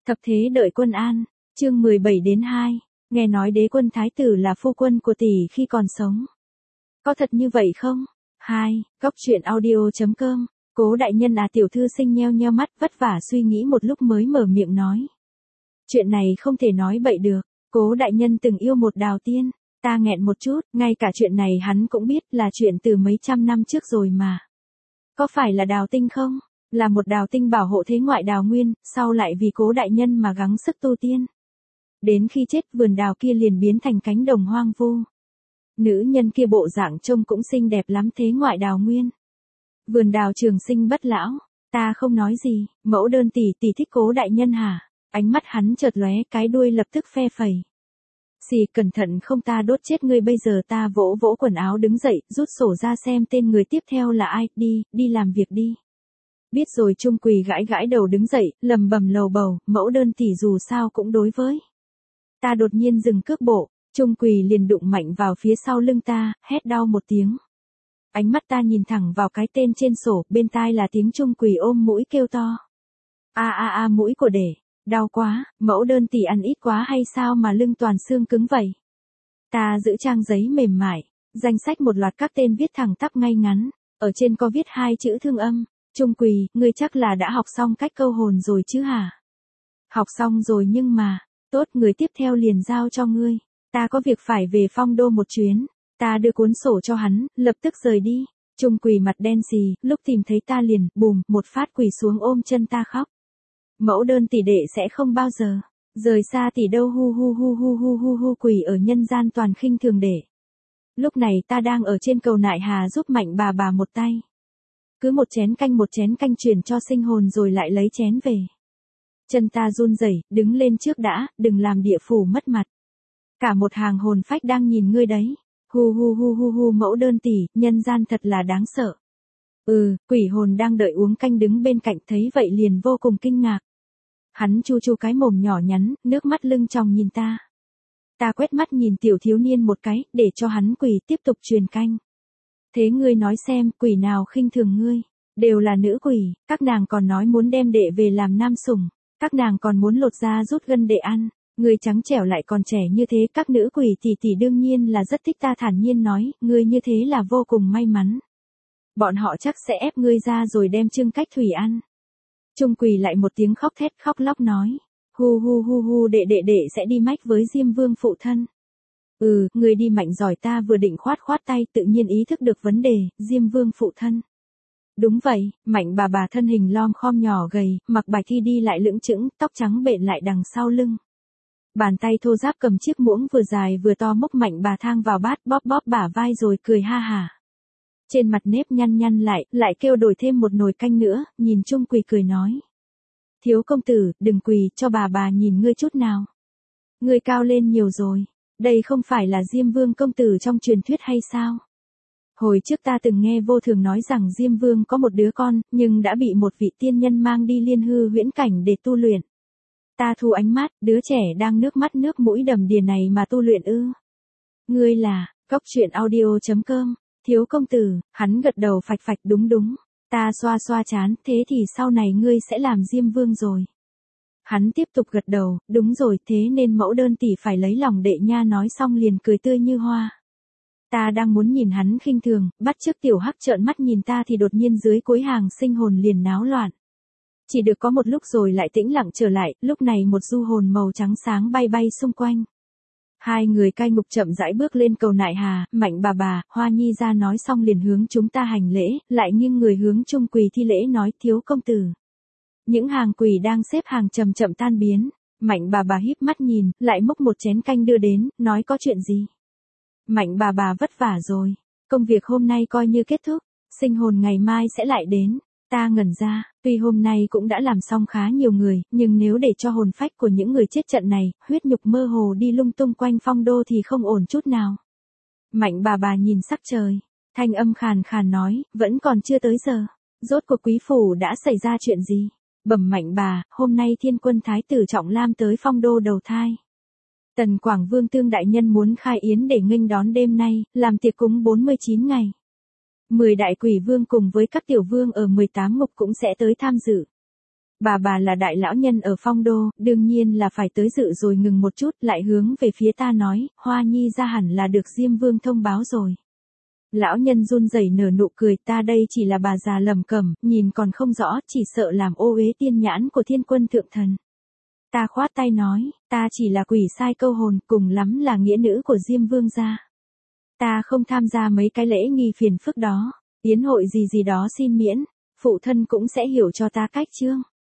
Thập thế đợi quân an, chương 17-2, nghe nói đế quân thái tử là phu quân của tỷ khi còn sống. Có thật như vậy không? 2. Góc truyện audio.com, Cố đại nhân tiểu thư sinh nheo nheo mắt vất vả suy nghĩ một lúc mới mở miệng nói. Chuyện này không thể nói bậy được, Cố đại nhân từng yêu một đào tiên, ta nghẹn một chút, ngay cả chuyện này hắn cũng biết là chuyện từ mấy trăm năm trước rồi mà. Có phải là đào tinh không? Là một đào tinh bảo hộ thế ngoại đào nguyên, sau lại vì Cố đại nhân mà gắng sức tu tiên. Đến khi chết vườn đào kia liền biến thành cánh đồng hoang vu. Nữ nhân kia bộ dạng trông cũng xinh đẹp lắm thế ngoại đào nguyên. Vườn đào trường sinh bất lão, ta không nói gì, mẫu đơn tỷ thích Cố đại nhân hả? Ánh mắt hắn chợt lóe, cái đuôi lập tức phe phẩy. Xì, cẩn thận không ta đốt chết ngươi. Bây giờ ta vỗ vỗ quần áo đứng dậy, rút sổ ra xem tên người tiếp theo là ai, đi làm việc đi. Biết rồi. Trung Quỳ gãi gãi đầu đứng dậy, lầm bầm lầu bầu, mẫu đơn tỷ dù sao cũng đối với ta đột nhiên dừng cước bộ, Trung Quỳ liền đụng mạnh vào phía sau lưng ta, hét đau một tiếng. Ánh mắt ta nhìn thẳng vào cái tên trên sổ, bên tai là tiếng Trung Quỳ ôm mũi kêu to. Mũi của đệ, đau quá, mẫu đơn tỷ ăn ít quá hay sao mà lưng toàn xương cứng vậy? Ta giữ trang giấy mềm mại, danh sách một loạt các tên viết thẳng tắp ngay ngắn, ở trên có viết 2 chữ thương âm. Trung Quỳ, ngươi chắc là đã học xong cách câu hồn rồi chứ hả? Học xong rồi nhưng mà, tốt, người tiếp theo liền giao cho ngươi. Ta có việc phải về Phong Đô một chuyến. Ta đưa cuốn sổ cho hắn, lập tức rời đi. Trung Quỳ mặt đen xì, lúc tìm thấy ta liền, bùm, một phát quỳ xuống ôm chân ta khóc. Mẫu đơn tỷ đệ sẽ không bao giờ rời xa tỷ đâu, hu quỳ ở nhân gian toàn khinh thường đệ. Lúc này ta đang ở trên cầu Nại Hà giúp Mạnh bà một tay. Cứ một chén canh truyền cho sinh hồn rồi lại lấy chén về. Chân ta run rẩy, đứng lên trước đã, đừng làm địa phủ mất mặt. Cả một hàng hồn phách đang nhìn ngươi đấy. Hu mẫu đơn tỷ, nhân gian thật là đáng sợ. Quỷ hồn đang đợi uống canh đứng bên cạnh thấy vậy liền vô cùng kinh ngạc. Hắn chu cái mồm nhỏ nhắn, nước mắt lưng tròng nhìn ta. Ta quét mắt nhìn tiểu thiếu niên một cái, để cho hắn quỳ tiếp tục truyền canh. Thế ngươi nói xem, quỷ nào khinh thường ngươi? Đều là nữ quỷ, các nàng còn nói muốn đem đệ về làm nam sủng, các nàng còn muốn lột da rút gân để ăn. Ngươi trắng trẻo lại còn trẻ như thế, các nữ quỷ tỷ đương nhiên là rất thích. Ta thản nhiên nói, ngươi như thế là vô cùng may mắn. Bọn họ chắc sẽ ép ngươi ra rồi đem trưng cách thủy ăn. Trung Quỳ lại một tiếng khóc thét khóc lóc nói. Đệ sẽ đi mách với Diêm Vương phụ thân. Ngươi đi mạnh giỏi. Ta vừa định khoát tay tự nhiên ý thức được vấn đề, Diêm Vương phụ thân. Đúng vậy, Mạnh bà thân hình lom khom nhỏ gầy, mặc bạch y đi lại lững chững, tóc trắng bện lại đằng sau lưng. Bàn tay thô ráp cầm chiếc muỗng vừa dài vừa to múc Mạnh bà thang vào bát, bóp bả vai rồi cười ha hả. Trên mặt nếp nhăn lại kêu đổi thêm một nồi canh nữa, nhìn Trung Quỳ cười nói. Thiếu công tử, đừng quỳ, cho bà nhìn ngươi chút nào. Ngươi cao lên nhiều rồi, đây không phải là Diêm Vương công tử trong truyền thuyết hay sao? Hồi trước ta từng nghe vô thường nói rằng Diêm Vương có một đứa con, nhưng đã bị một vị tiên nhân mang đi Liên Hư huyễn cảnh để tu luyện. Ta thu ánh mắt, đứa trẻ đang nước mắt nước mũi đầm đìa này mà tu luyện ư? Ngươi là, góc truyện audio.com, thiếu công tử, hắn gật đầu phạch đúng. Ta xoa trán, thế thì sau này ngươi sẽ làm Diêm Vương rồi. Hắn tiếp tục gật đầu, đúng rồi, thế nên mẫu đơn tỷ phải lấy lòng đệ nha. Nói xong liền cười tươi như hoa. Ta đang muốn nhìn hắn khinh thường, bắt chước tiểu hắc trợn mắt nhìn ta thì đột nhiên dưới cuối hàng sinh hồn liền náo loạn. Chỉ được có một lúc rồi lại tĩnh lặng trở lại, lúc này một du hồn màu trắng sáng bay xung quanh. 2 người cai ngục chậm rãi bước lên cầu Nại Hà, Mạnh bà, Hoa Nhi ra nói xong liền hướng chúng ta hành lễ, lại nghiêng người hướng Trung Quỳ thi lễ nói, thiếu công tử. Những hàng quỷ đang xếp hàng chậm tan biến, Mạnh bà híp mắt nhìn, lại múc một chén canh đưa đến, nói có chuyện gì? Mạnh bà vất vả rồi, công việc hôm nay coi như kết thúc, sinh hồn ngày mai sẽ lại đến. Ta ngẩn ra, tuy hôm nay cũng đã làm xong khá nhiều người, nhưng nếu để cho hồn phách của những người chết trận này, huyết nhục mơ hồ đi lung tung quanh Phong Đô thì không ổn chút nào. Mạnh bà nhìn sắc trời, thanh âm khàn nói, vẫn còn chưa tới giờ. Rốt cuộc quý phủ đã xảy ra chuyện gì? Bẩm Mạnh bà, hôm nay Thiên Quân Thái tử Trọng Lam tới Phong Đô đầu thai. Tần Quảng Vương Tương đại nhân muốn khai yến để nghênh đón đêm nay, làm tiệc cúng 49 ngày. 10 đại quỷ vương cùng với các tiểu vương ở 18 ngục cũng sẽ tới tham dự. Bà là đại lão nhân ở Phong Đô, đương nhiên là phải tới dự rồi ngừng một chút lại hướng về phía ta nói, Hoa Nhi ra hẳn là được Diêm Vương thông báo rồi. Lão nhân run rẩy nở nụ cười, ta đây chỉ là bà già lầm cẩm, nhìn còn không rõ, chỉ sợ làm ô uế tiên nhãn của Thiên Quân thượng thần. Ta khoát tay nói, ta chỉ là quỷ sai câu hồn, cùng lắm là nghĩa nữ của Diêm Vương gia. Ta không tham gia mấy cái lễ nghi phiền phức đó, yến hội gì gì đó xin miễn, phụ thân cũng sẽ hiểu cho ta cách chương.